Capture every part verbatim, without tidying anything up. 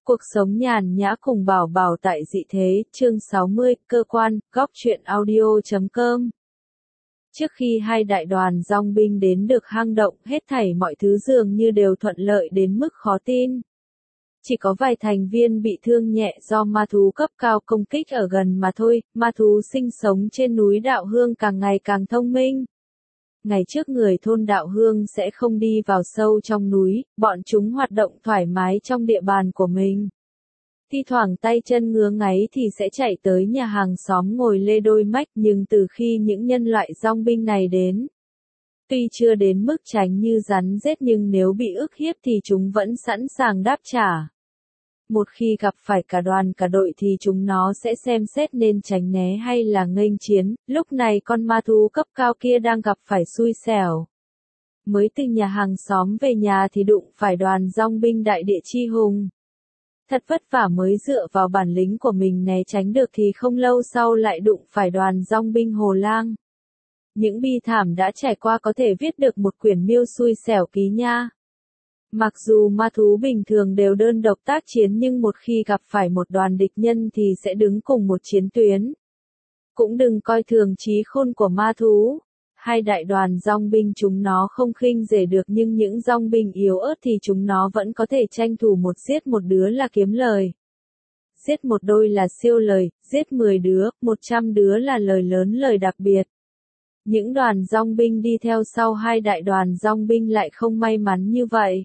Cuộc sống nhàn nhã cùng Bảo Bảo tại dị thế, chương sáu mươi, cơ quan, góc truyện audio chấm com. Trước khi hai đại đoàn dòng binh đến được hang động, hết thảy mọi thứ dường như đều thuận lợi đến mức khó tin. Chỉ có vài thành viên bị thương nhẹ do ma thú cấp cao công kích ở gần mà thôi, ma thú sinh sống trên núi Đạo Hương càng ngày càng thông minh. Ngày trước người thôn Đạo Hương sẽ không đi vào sâu trong núi, bọn chúng hoạt động thoải mái trong địa bàn của mình. Thi thoảng tay chân ngứa ngáy thì sẽ chạy tới nhà hàng xóm ngồi lê đôi mách, nhưng từ khi những nhân loại dòng binh này đến, tuy chưa đến mức tránh như rắn rết nhưng nếu bị ức hiếp thì chúng vẫn sẵn sàng đáp trả. Một khi gặp phải cả đoàn cả đội thì chúng nó sẽ xem xét nên tránh né hay là nghênh chiến, lúc này con ma thú cấp cao kia đang gặp phải xui xẻo. Mới từ nhà hàng xóm về nhà thì đụng phải đoàn dòng binh đại địa chi hùng. Thật vất vả mới dựa vào bản lĩnh của mình né tránh được thì không lâu sau lại đụng phải đoàn dòng binh Hồ Lang. Những bi thảm đã trải qua có thể viết được một quyển miêu xui xẻo ký nha. Mặc dù ma thú bình thường đều đơn độc tác chiến nhưng một khi gặp phải một đoàn địch nhân thì sẽ đứng cùng một chiến tuyến. Cũng đừng coi thường trí khôn của ma thú. Hai đại đoàn dòng binh chúng nó không khinh rể được nhưng những dòng binh yếu ớt thì chúng nó vẫn có thể tranh thủ một giết một đứa là kiếm lời. Giết một đôi là siêu lời, giết mười đứa, một trăm đứa là lời lớn lời đặc biệt. Những đoàn dòng binh đi theo sau hai đại đoàn dòng binh lại không may mắn như vậy.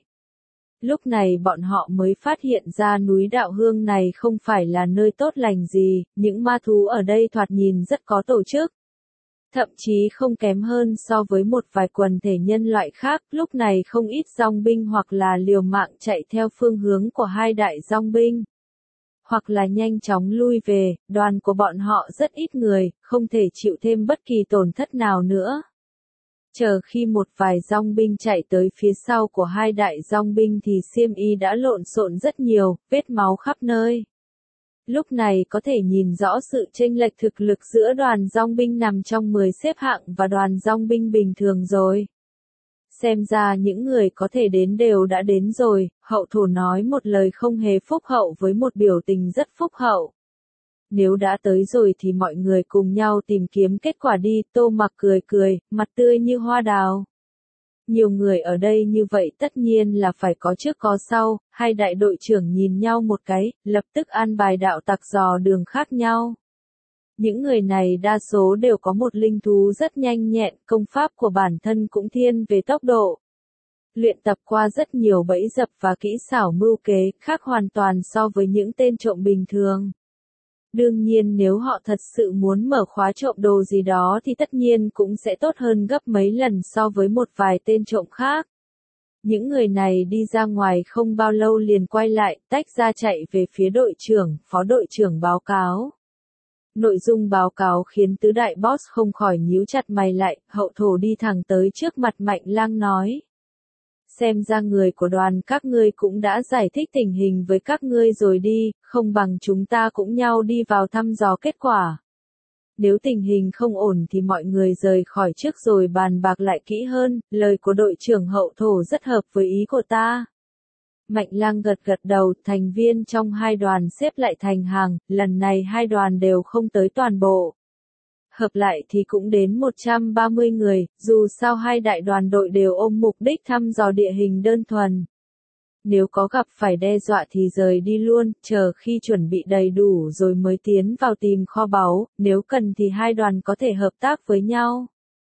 Lúc này bọn họ mới phát hiện ra núi Đạo Hương này không phải là nơi tốt lành gì, những ma thú ở đây thoạt nhìn rất có tổ chức. Thậm chí không kém hơn so với một vài quần thể nhân loại khác, lúc này không ít dòng binh hoặc là liều mạng chạy theo phương hướng của hai đại dòng binh. Hoặc là nhanh chóng lui về, đoàn của bọn họ rất ít người, không thể chịu thêm bất kỳ tổn thất nào nữa. Chờ khi một vài dòng binh chạy tới phía sau của hai đại dòng binh thì xiêm y đã lộn xộn rất nhiều, vết máu khắp nơi. Lúc này có thể nhìn rõ sự chênh lệch thực lực giữa đoàn dòng binh nằm trong mười xếp hạng và đoàn dòng binh bình thường rồi. Xem ra những người có thể đến đều đã đến rồi, hậu thổ nói một lời không hề phúc hậu với một biểu tình rất phúc hậu. Nếu đã tới rồi thì mọi người cùng nhau tìm kiếm kết quả đi, Tô Mặc cười cười, mặt tươi như hoa đào. Nhiều người ở đây như vậy tất nhiên là phải có trước có sau, hai đại đội trưởng nhìn nhau một cái, lập tức an bài đạo tặc dò đường khác nhau. Những người này đa số đều có một linh thú rất nhanh nhẹn, công pháp của bản thân cũng thiên về tốc độ. Luyện tập qua rất nhiều bẫy dập và kỹ xảo mưu kế, khác hoàn toàn so với những tên trộm bình thường. Đương nhiên nếu họ thật sự muốn mở khóa trộm đồ gì đó thì tất nhiên cũng sẽ tốt hơn gấp mấy lần so với một vài tên trộm khác. Những người này đi ra ngoài không bao lâu liền quay lại, tách ra chạy về phía đội trưởng, phó đội trưởng báo cáo. Nội dung báo cáo khiến tứ đại boss không khỏi nhíu chặt mày lại, hậu thổ đi thẳng tới trước mặt Mạnh Lang nói. Xem ra người của đoàn các ngươi cũng đã giải thích tình hình với các ngươi rồi đi, không bằng chúng ta cũng nhau đi vào thăm dò kết quả. Nếu tình hình không ổn thì mọi người rời khỏi trước rồi bàn bạc lại kỹ hơn, lời của đội trưởng hậu thổ rất hợp với ý của ta. Mạnh Lang gật gật đầu, thành viên trong hai đoàn xếp lại thành hàng, lần này hai đoàn đều không tới toàn bộ. Hợp lại thì cũng đến một trăm ba mươi người, dù sao hai đại đoàn đội đều ôm mục đích thăm dò địa hình đơn thuần. Nếu có gặp phải đe dọa thì rời đi luôn, chờ khi chuẩn bị đầy đủ rồi mới tiến vào tìm kho báu, nếu cần thì hai đoàn có thể hợp tác với nhau.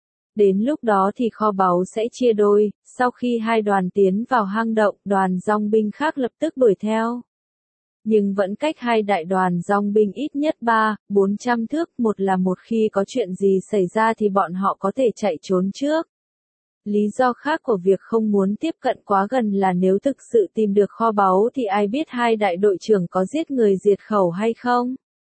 Đến lúc đó thì kho báu sẽ chia đôi, sau khi hai đoàn tiến vào hang động, đoàn dòng binh khác lập tức đuổi theo. Nhưng vẫn cách hai đại đoàn dòng binh ít nhất ba, bốn trăm thước, một là một khi có chuyện gì xảy ra thì bọn họ có thể chạy trốn trước. Lý do khác của việc không muốn tiếp cận quá gần là nếu thực sự tìm được kho báu thì ai biết hai đại đội trưởng có giết người diệt khẩu hay không.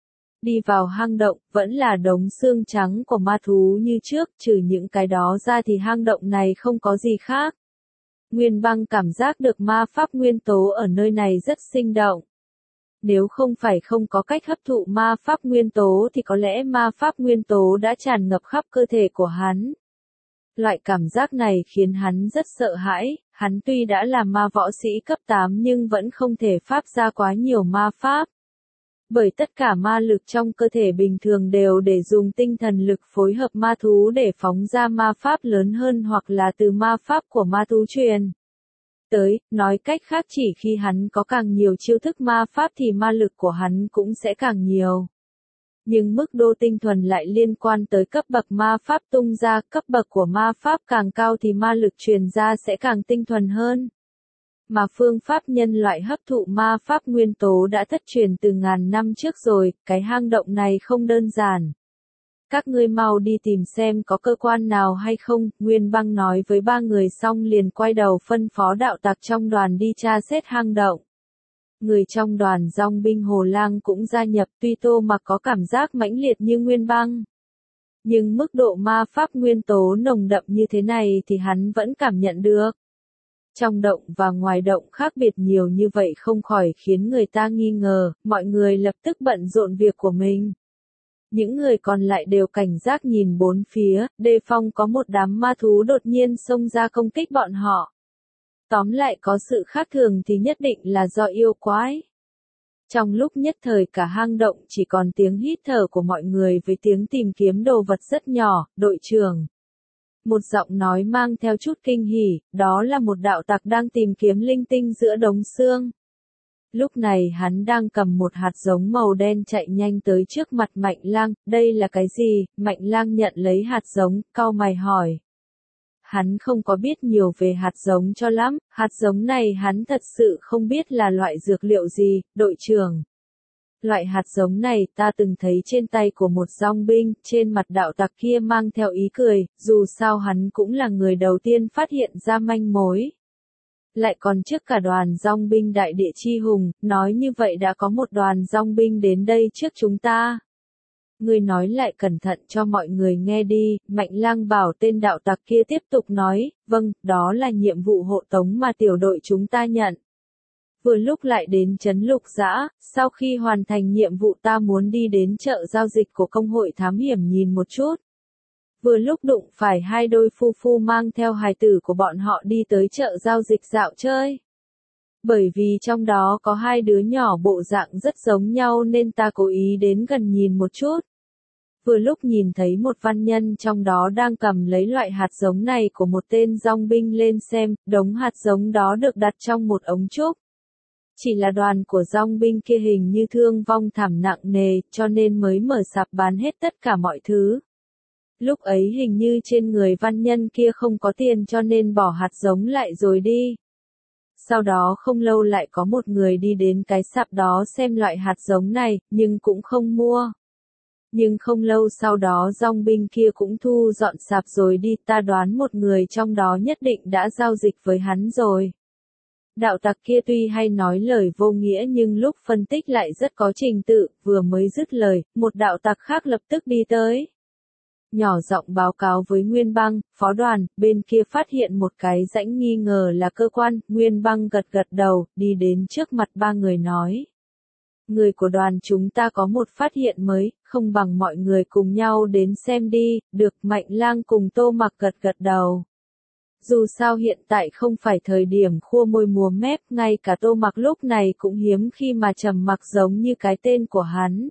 Đi vào hang động, vẫn là đống xương trắng của ma thú như trước, trừ những cái đó ra thì hang động này không có gì khác. Nguyên Băng cảm giác được ma pháp nguyên tố ở nơi này rất sinh động. Nếu không phải không có cách hấp thụ ma pháp nguyên tố thì có lẽ ma pháp nguyên tố đã tràn ngập khắp cơ thể của hắn. Loại cảm giác này khiến hắn rất sợ hãi, hắn tuy đã là ma võ sĩ cấp tám nhưng vẫn không thể pháp ra quá nhiều ma pháp. Bởi tất cả ma lực trong cơ thể bình thường đều để dùng tinh thần lực phối hợp ma thú để phóng ra ma pháp lớn hơn hoặc là từ ma pháp của ma thú truyền tới, nói cách khác chỉ khi hắn có càng nhiều chiêu thức ma pháp thì ma lực của hắn cũng sẽ càng nhiều. Nhưng mức độ tinh thuần lại liên quan tới cấp bậc ma pháp tung ra, cấp bậc của ma pháp càng cao thì ma lực truyền ra sẽ càng tinh thuần hơn. Mà phương pháp nhân loại hấp thụ ma pháp nguyên tố đã thất truyền từ ngàn năm trước rồi, cái hang động này không đơn giản. Các ngươi mau đi tìm xem có cơ quan nào hay không, Nguyên Băng nói với ba người xong liền quay đầu phân phó đạo tặc trong đoàn đi tra xét hang động. Người trong đoàn dòng binh Hồ Lang cũng gia nhập, tuy Tô Mặc có cảm giác mãnh liệt như Nguyên Băng. Nhưng mức độ ma pháp nguyên tố nồng đậm như thế này thì hắn vẫn cảm nhận được. Trong động và ngoài động khác biệt nhiều như vậy không khỏi khiến người ta nghi ngờ, mọi người lập tức bận rộn việc của mình. Những người còn lại đều cảnh giác nhìn bốn phía, đề phòng có một đám ma thú đột nhiên xông ra công kích bọn họ. Tóm lại có sự khác thường thì nhất định là do yêu quái. Trong lúc nhất thời cả hang động chỉ còn tiếng hít thở của mọi người với tiếng tìm kiếm đồ vật rất nhỏ, đội trưởng. Một giọng nói mang theo chút kinh hỉ, đó là một đạo tặc đang tìm kiếm linh tinh giữa đống xương. Lúc này hắn đang cầm một hạt giống màu đen chạy nhanh tới trước mặt Mạnh Lang, đây là cái gì? Mạnh Lang nhận lấy hạt giống, cau mày hỏi. Hắn không có biết nhiều về hạt giống cho lắm, hạt giống này hắn thật sự không biết là loại dược liệu gì, đội trưởng. Loại hạt giống này ta từng thấy trên tay của một dòng binh, trên mặt đạo tặc kia mang theo ý cười, dù sao hắn cũng là người đầu tiên phát hiện ra manh mối. Lại còn trước cả đoàn dòng binh đại địa chi hùng, nói như vậy đã có một đoàn dòng binh đến đây trước chúng ta. Ngươi nói lại cẩn thận cho mọi người nghe đi, Mạnh Lang bảo tên đạo tặc kia tiếp tục nói, vâng, đó là nhiệm vụ hộ tống mà tiểu đội chúng ta nhận. Vừa lúc lại đến trấn Lục Dã, sau khi hoàn thành nhiệm vụ ta muốn đi đến chợ giao dịch của công hội thám hiểm nhìn một chút. Vừa lúc đụng phải hai đôi phu phu mang theo hài tử của bọn họ đi tới chợ giao dịch dạo chơi. Bởi vì trong đó có hai đứa nhỏ bộ dạng rất giống nhau nên ta cố ý đến gần nhìn một chút. Vừa lúc nhìn thấy một văn nhân trong đó đang cầm lấy loại hạt giống này của một tên dòng binh lên xem, đống hạt giống đó được đặt trong một ống trúc. Chỉ là đoàn của dòng binh kia hình như thương vong thảm nặng nề, cho nên mới mở sạp bán hết tất cả mọi thứ. Lúc ấy hình như trên người văn nhân kia không có tiền cho nên bỏ hạt giống lại rồi đi. Sau đó không lâu lại có một người đi đến cái sạp đó xem loại hạt giống này, nhưng cũng không mua. Nhưng không lâu sau đó dòng binh kia cũng thu dọn sạp rồi đi, ta đoán một người trong đó nhất định đã giao dịch với hắn rồi. Đạo tặc kia tuy hay nói lời vô nghĩa nhưng lúc phân tích lại rất có trình tự, vừa mới dứt lời, một đạo tặc khác lập tức đi tới. Nhỏ giọng báo cáo với Nguyên Băng, phó đoàn, bên kia phát hiện một cái rãnh nghi ngờ là cơ quan, Nguyên Băng gật gật đầu, đi đến trước mặt ba người nói. Người của đoàn chúng ta có một phát hiện mới, không bằng mọi người cùng nhau đến xem đi, được Mạnh Lang cùng Tô Mặc gật gật đầu. Dù sao hiện tại không phải thời điểm khua môi múa mép, ngay cả Tô Mặc lúc này cũng hiếm khi mà trầm mặc giống như cái tên của hắn.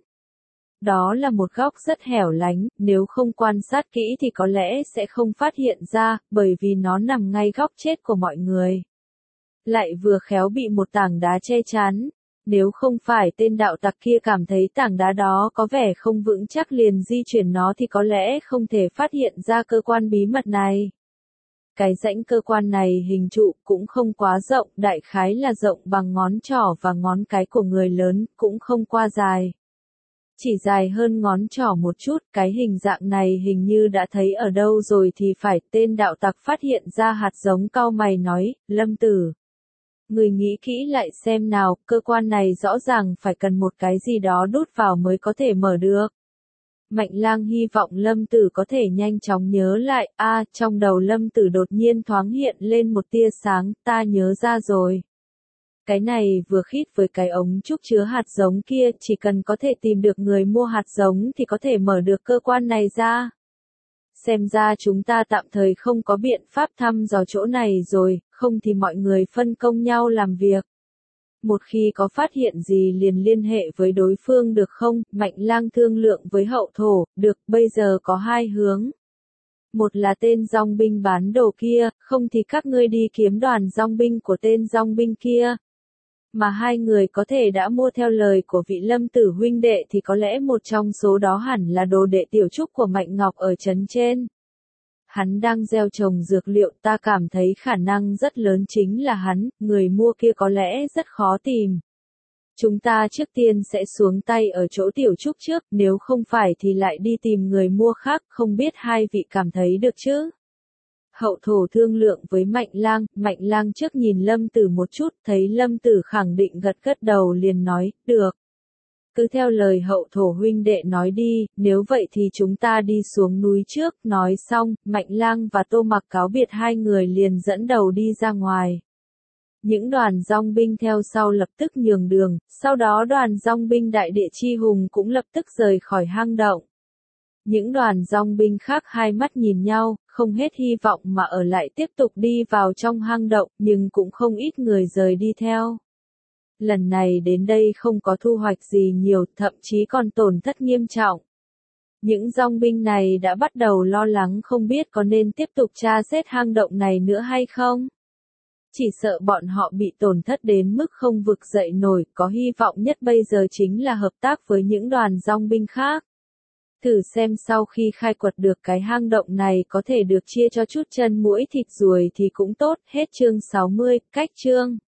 Đó là một góc rất hẻo lánh, nếu không quan sát kỹ thì có lẽ sẽ không phát hiện ra, bởi vì nó nằm ngay góc chết của mọi người. Lại vừa khéo bị một tảng đá che chắn. Nếu không phải tên đạo tặc kia cảm thấy tảng đá đó có vẻ không vững chắc liền di chuyển nó thì có lẽ không thể phát hiện ra cơ quan bí mật này. Cái rãnh cơ quan này hình trụ cũng không quá rộng, đại khái là rộng bằng ngón trỏ và ngón cái của người lớn, cũng không qua dài. Chỉ dài hơn ngón trỏ một chút, cái hình dạng này hình như đã thấy ở đâu rồi thì phải, tên đạo tặc phát hiện ra hạt giống, cau mày nói, Lâm Tử. Người nghĩ kỹ lại xem nào, cơ quan này rõ ràng phải cần một cái gì đó đút vào mới có thể mở được. Mạnh Lang hy vọng Lâm Tử có thể nhanh chóng nhớ lại, a à, trong đầu Lâm Tử đột nhiên thoáng hiện lên một tia sáng, ta nhớ ra rồi. Cái này vừa khít với cái ống trúc chứa hạt giống kia, chỉ cần có thể tìm được người mua hạt giống thì có thể mở được cơ quan này ra. xem ra chúng ta tạm thời không có biện pháp thăm dò chỗ này rồi, không thì mọi người phân công nhau làm việc. Một khi có phát hiện gì liền liên hệ với đối phương được không? Mạnh Lang thương lượng với hậu thổ, được, bây giờ có hai hướng. Một là tên dòng binh bán đồ kia, không thì các ngươi đi kiếm đoàn dòng binh của tên dòng binh kia. Mà hai người có thể đã mua theo lời của vị Lâm Tử huynh đệ thì có lẽ một trong số đó hẳn là đồ đệ tiểu trúc của Mạnh Ngọc ở trấn trên. Hắn đang gieo trồng dược liệu, ta cảm thấy khả năng rất lớn chính là hắn, người mua kia có lẽ rất khó tìm. Chúng ta trước tiên sẽ xuống tay ở chỗ tiểu trúc trước, nếu không phải thì lại đi tìm người mua khác, không biết hai vị cảm thấy được chứ? Hậu thổ thương lượng với Mạnh Lang, Mạnh Lang trước nhìn Lâm Tử một chút, thấy Lâm Tử khẳng định gật gật đầu liền nói, được. Cứ theo lời hậu thổ huynh đệ nói đi, nếu vậy thì chúng ta đi xuống núi trước, nói xong, Mạnh Lang và Tô Mặc cáo biệt hai người liền dẫn đầu đi ra ngoài. Những đoàn dòng binh theo sau lập tức nhường đường, sau đó đoàn dòng binh đại địa chi hùng cũng lập tức rời khỏi hang động. Những đoàn dòng binh khác hai mắt nhìn nhau, không hết hy vọng mà ở lại tiếp tục đi vào trong hang động, nhưng cũng không ít người rời đi theo. Lần này đến đây không có thu hoạch gì nhiều, thậm chí còn tổn thất nghiêm trọng. Những dòng binh này đã bắt đầu lo lắng không biết có nên tiếp tục tra xét hang động này nữa hay không. Chỉ sợ bọn họ bị tổn thất đến mức không vực dậy nổi, có hy vọng nhất bây giờ chính là hợp tác với những đoàn dòng binh khác. Thử xem sau khi khai quật được cái hang động này có thể được chia cho chút chân muỗi thịt ruồi thì cũng tốt. Hết chương sáu mươi, cách chương.